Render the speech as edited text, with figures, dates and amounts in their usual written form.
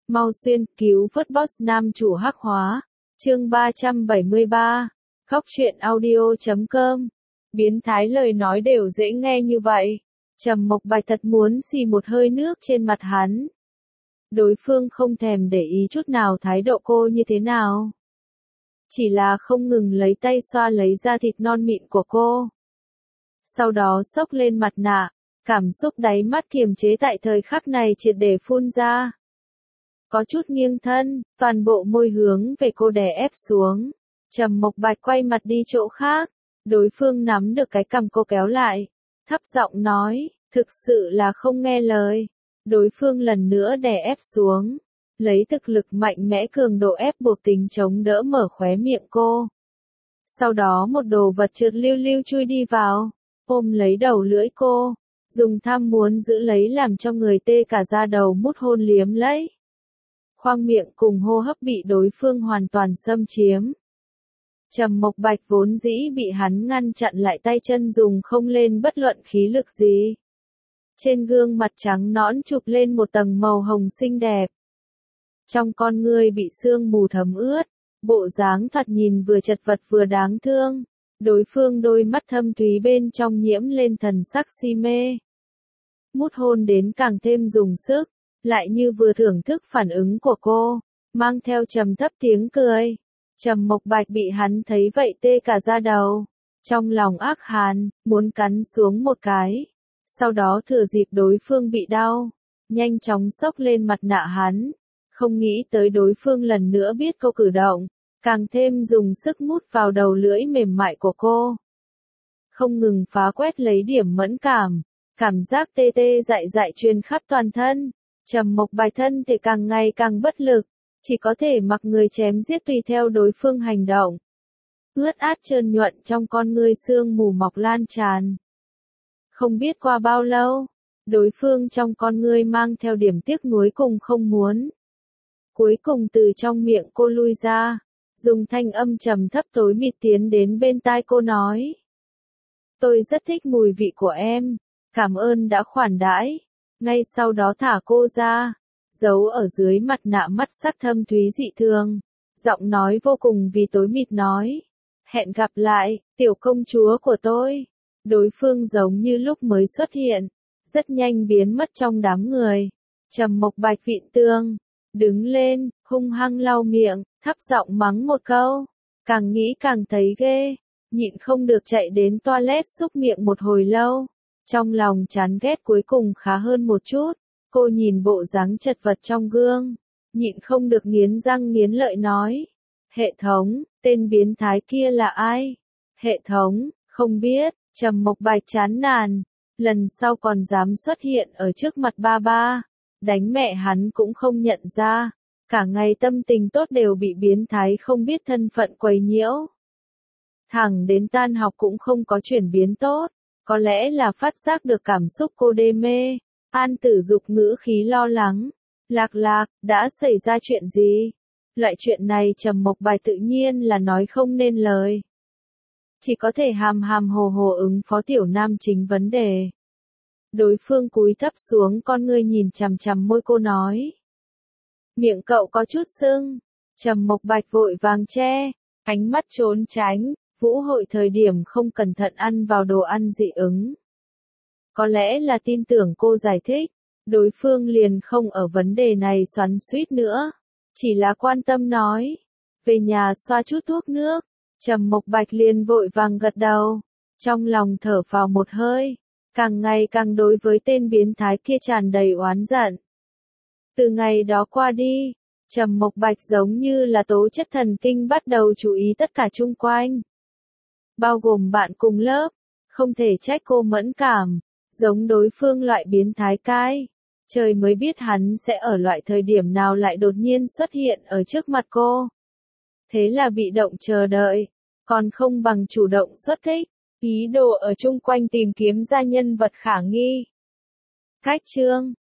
Mau xuyên, cứu vớt boss nam chủ hắc hóa. Chương 373. Khóc chuyện audio.com. Biến thái lời nói đều dễ nghe như vậy. Trầm Mộc Bạch thật muốn xì một hơi nước trên mặt hắn. Đối phương không thèm để ý chút nào thái độ cô như thế nào. Chỉ là không ngừng lấy tay xoa lấy da thịt non mịn của cô. Sau đó xốc lên mặt nạ, cảm xúc đáy mắt kiềm chế tại thời khắc này triệt để phun ra. Có chút nghiêng thân, toàn bộ môi hướng về cô đè ép xuống. Trầm Mộc Bạch quay mặt đi chỗ khác, đối phương nắm được cái cằm cô kéo lại, thấp giọng nói, thực sự là không nghe lời. Đối phương lần nữa đè ép xuống, lấy thực lực mạnh mẽ cường độ ép buộc tính chống đỡ mở khóe miệng cô. Sau đó một đồ vật trượt lưu lưu chui đi vào, ôm lấy đầu lưỡi cô, dùng tham muốn giữ lấy làm cho người tê cả da đầu mút hôn liếm lấy. Khoang miệng cùng hô hấp bị đối phương hoàn toàn xâm chiếm. Trầm Mộc Bạch vốn dĩ bị hắn ngăn chặn lại tay chân dùng không lên bất luận khí lực gì. Trên gương mặt trắng nõn chụp lên một tầng màu hồng xinh đẹp. Trong con ngươi bị sương mù thấm ướt, bộ dáng thoạt nhìn vừa chật vật vừa đáng thương. Đối phương đôi mắt thâm thúy bên trong nhiễm lên thần sắc si mê. Mút hôn đến càng thêm dùng sức, lại như vừa thưởng thức phản ứng của cô, mang theo trầm thấp tiếng cười. Trầm Mộc Bạch bị hắn thấy vậy tê cả da đầu, trong lòng ác hàn, muốn cắn xuống một cái. Sau đó thừa dịp đối phương bị đau, nhanh chóng xốc lên mặt nạ hắn, không nghĩ tới đối phương lần nữa biết cô cử động, càng thêm dùng sức mút vào đầu lưỡi mềm mại của cô. Không ngừng phá quét lấy điểm mẫn cảm giác tê tê dại dại truyền khắp toàn thân. Trầm Mộc Bạch thân thể càng ngày càng bất lực, chỉ có thể mặc người chém giết tùy theo đối phương hành động. Ướt át trơn nhuận trong con ngươi sương mù mọc lan tràn. Không biết qua bao lâu, đối phương trong con ngươi mang theo điểm tiếc nuối cùng không muốn. Cuối cùng từ trong miệng cô lui ra, dùng thanh âm trầm thấp tối mịt tiến đến bên tai cô nói. Tôi rất thích mùi vị của em, cảm ơn đã khoản đãi. Ngay sau đó thả cô ra, giấu ở dưới mặt nạ mắt sắc thâm thúy dị thường, giọng nói vô cùng vì tối mịt nói. Hẹn gặp lại, tiểu công chúa của tôi. Đối phương giống như lúc mới xuất hiện, rất nhanh biến mất trong đám người. Trầm Mộc Bạch vịn tường, đứng lên, hung hăng lau miệng, thấp giọng mắng một câu. Càng nghĩ càng thấy ghê, nhịn không được chạy đến toilet xúc miệng một hồi lâu. Trong lòng chán ghét cuối cùng khá hơn một chút, cô nhìn bộ dáng chật vật trong gương, nhịn không được nghiến răng nghiến lợi nói. Hệ thống, tên biến thái kia là ai? Hệ thống, không biết. Trầm Mộc Bạch chán nản, lần sau còn dám xuất hiện ở trước mặt ba ba, đánh mẹ hắn cũng không nhận ra, cả ngày tâm tình tốt đều bị biến thái không biết thân phận quấy nhiễu. Thẳng đến tan học cũng không có chuyển biến tốt, có lẽ là phát giác được cảm xúc cô đê mê. An Tử Dục ngữ khí lo lắng, Lạc Lạc, đã xảy ra chuyện gì? Loại chuyện này Trầm Mộc Bạch tự nhiên là nói không nên lời. Chỉ có thể hàm hàm hồ hồ ứng phó tiểu nam chính vấn đề. Đối phương cúi thấp xuống con ngươi nhìn chằm chằm môi cô nói. Miệng cậu có chút sưng. Trầm Mộc Bạch vội vàng che, ánh mắt trốn tránh, vũ hội thời điểm không cẩn thận ăn vào đồ ăn dị ứng. Có lẽ là tin tưởng cô giải thích, đối phương liền không ở vấn đề này xoắn xuýt nữa, chỉ là quan tâm nói. Về nhà xoa chút thuốc nước. Trầm Mộc Bạch liền vội vàng gật đầu, trong lòng thở phào một hơi, càng ngày càng đối với tên biến thái kia tràn đầy oán giận. Từ ngày đó qua đi, Trầm Mộc Bạch giống như là tố chất thần kinh bắt đầu chú ý tất cả chung quanh. Bao gồm bạn cùng lớp, không thể trách cô mẫn cảm, giống đối phương loại biến thái cai. Trời mới biết hắn sẽ ở loại thời điểm nào lại đột nhiên xuất hiện ở trước mặt cô. Thế là bị động chờ đợi, còn không bằng chủ động xuất kích, ý đồ ở chung quanh tìm kiếm ra nhân vật khả nghi. Cách chương